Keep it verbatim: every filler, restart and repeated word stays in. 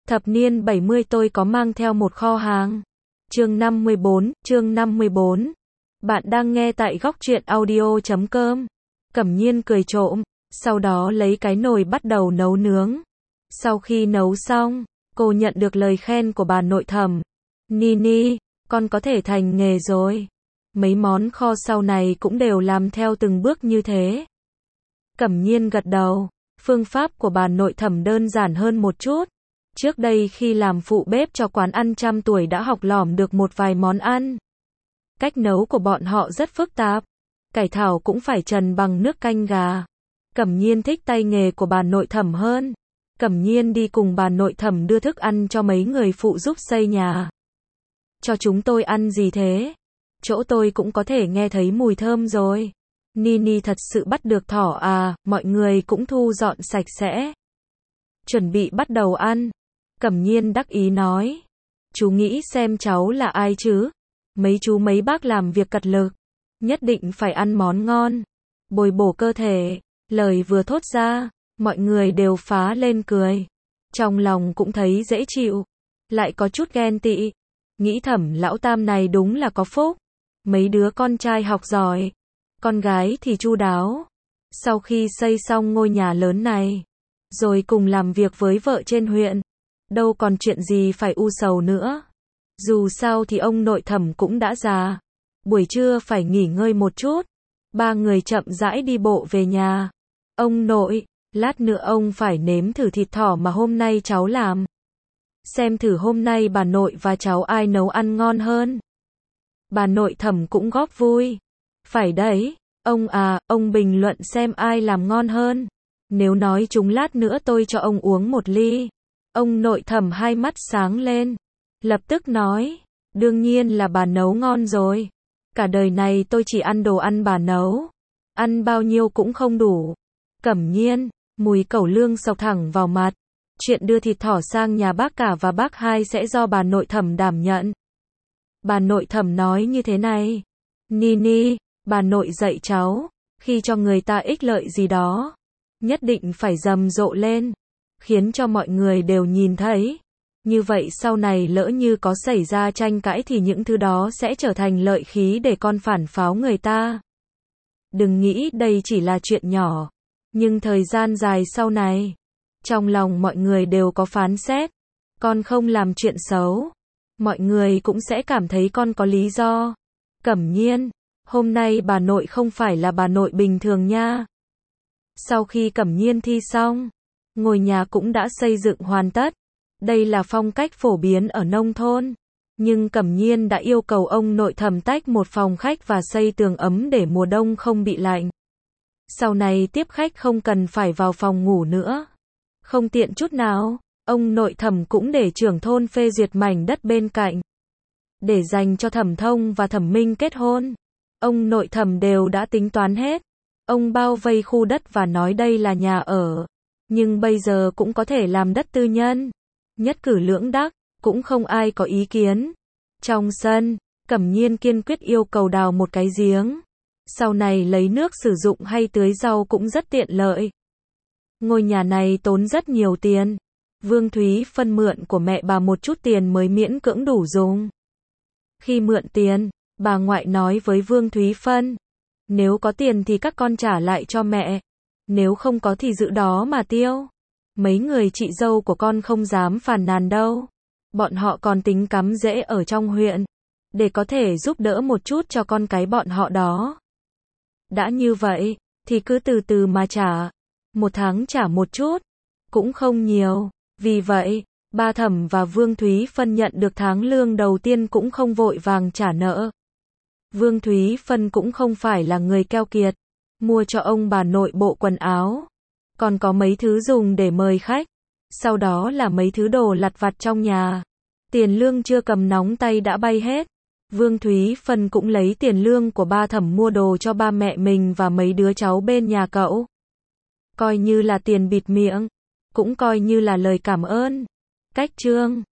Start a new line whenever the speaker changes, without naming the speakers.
Thập niên bảy mươi tôi có mang theo một kho hàng. Chương năm mươi bốn, chương năm mươi bốn. Bạn đang nghe tại góc truyện audio chấm com. Cẩm Nhiên cười trộm, sau đó lấy cái nồi bắt đầu nấu nướng. Sau khi nấu xong, cô nhận được lời khen của bà nội thẩm. Nini, con có thể thành nghề rồi. Mấy món kho sau này cũng đều làm theo từng bước như thế. Cẩm Nhiên gật đầu, phương pháp của bà nội thẩm đơn giản hơn một chút. Trước đây khi làm phụ bếp cho quán ăn trăm tuổi đã học lỏm được một vài món ăn. Cách nấu của bọn họ rất phức tạp. Cải thảo cũng phải trần bằng nước canh gà. Cẩm Nhiên thích tay nghề của bà nội thẩm hơn. Cẩm Nhiên đi cùng bà nội thẩm đưa thức ăn cho mấy người phụ giúp xây nhà. Cho chúng tôi ăn gì thế? Chỗ tôi cũng có thể nghe thấy mùi thơm rồi. Nini thật sự bắt được thỏ à, mọi người cũng thu dọn sạch sẽ. Chuẩn bị bắt đầu ăn. Cẩm Nhiên đắc ý nói. Chú nghĩ xem cháu là ai chứ? Mấy chú mấy bác làm việc cật lực. Nhất định phải ăn món ngon. Bồi bổ cơ thể. Lời vừa thốt ra, mọi người đều phá lên cười. Trong lòng cũng thấy dễ chịu. Lại có chút ghen tị. Nghĩ thẩm lão tam này đúng là có phúc. Mấy đứa con trai học giỏi. Con gái thì chu đáo. Sau khi xây xong ngôi nhà lớn này, rồi cùng làm việc với vợ trên huyện, đâu còn chuyện gì phải u sầu nữa. Dù sao thì ông nội thẩm cũng đã già, buổi trưa phải nghỉ ngơi một chút. Ba người chậm rãi đi bộ về nhà. Ông nội, lát nữa ông phải nếm thử thịt thỏ mà hôm nay cháu làm. Xem thử hôm nay bà nội và cháu ai nấu ăn ngon hơn. Bà nội thẩm cũng góp vui. Phải đấy, ông à, ông bình luận xem ai làm ngon hơn. Nếu nói chúng lát nữa tôi cho ông uống một ly. Ông nội thẩm hai mắt sáng lên. Lập tức nói, đương nhiên là bà nấu ngon rồi. Cả đời này tôi chỉ ăn đồ ăn bà nấu. Ăn bao nhiêu cũng không đủ. Cẩm Nhiên, mùi cẩu lương xộc thẳng vào mặt. Chuyện đưa thịt thỏ sang nhà bác cả và bác hai sẽ do bà nội thẩm đảm nhận. Bà nội thẩm nói như thế này. Nini, bà nội dạy cháu, khi cho người ta ích lợi gì đó, nhất định phải rầm rộ lên, khiến cho mọi người đều nhìn thấy. Như vậy sau này lỡ như có xảy ra tranh cãi thì những thứ đó sẽ trở thành lợi khí để con phản pháo người ta. Đừng nghĩ đây chỉ là chuyện nhỏ, nhưng thời gian dài sau này, trong lòng mọi người đều có phán xét. Con không làm chuyện xấu, mọi người cũng sẽ cảm thấy con có lý do. Cẩm Nhiên, hôm nay bà nội không phải là bà nội bình thường nha. Sau khi Cẩm Nhiên thi xong, ngôi nhà cũng đã xây dựng hoàn tất. Đây là phong cách phổ biến ở nông thôn. Nhưng Cẩm Nhiên đã yêu cầu ông nội thẩm tách một phòng khách và xây tường ấm để mùa đông không bị lạnh. Sau này tiếp khách không cần phải vào phòng ngủ nữa. Không tiện chút nào, ông nội thẩm cũng để trưởng thôn phê duyệt mảnh đất bên cạnh. Để dành cho Thẩm Thông và Thẩm Minh kết hôn. Ông nội thẩm đều đã tính toán hết. Ông bao vây khu đất và nói đây là nhà ở. Nhưng bây giờ cũng có thể làm đất tư nhân. Nhất cử lưỡng đắc, cũng không ai có ý kiến. Trong sân, Cẩm Nhiên kiên quyết yêu cầu đào một cái giếng. Sau này lấy nước sử dụng hay tưới rau cũng rất tiện lợi. Ngôi nhà này tốn rất nhiều tiền. Vương Thúy Phân mượn của mẹ bà một chút tiền mới miễn cưỡng đủ dùng. Khi mượn tiền, bà ngoại nói với Vương Thúy Phân, nếu có tiền thì các con trả lại cho mẹ, nếu không có thì giữ đó mà tiêu. Mấy người chị dâu của con không dám phàn nàn đâu. Bọn họ còn tính cắm rễ ở trong huyện, để có thể giúp đỡ một chút cho con cái bọn họ đó. Đã như vậy, thì cứ từ từ mà trả. Một tháng trả một chút, cũng không nhiều. Vì vậy, ba Thẩm và Vương Thúy Phân nhận được tháng lương đầu tiên cũng không vội vàng trả nợ. Vương Thúy Phân cũng không phải là người keo kiệt, mua cho ông bà nội bộ quần áo, còn có mấy thứ dùng để mời khách, sau đó là mấy thứ đồ lặt vặt trong nhà. Tiền lương chưa cầm nóng tay đã bay hết. Vương Thúy Phân cũng lấy tiền lương của ba Thẩm mua đồ cho ba mẹ mình và mấy đứa cháu bên nhà cậu. Coi như là tiền bịt miệng, cũng coi như là lời cảm ơn. Cách chương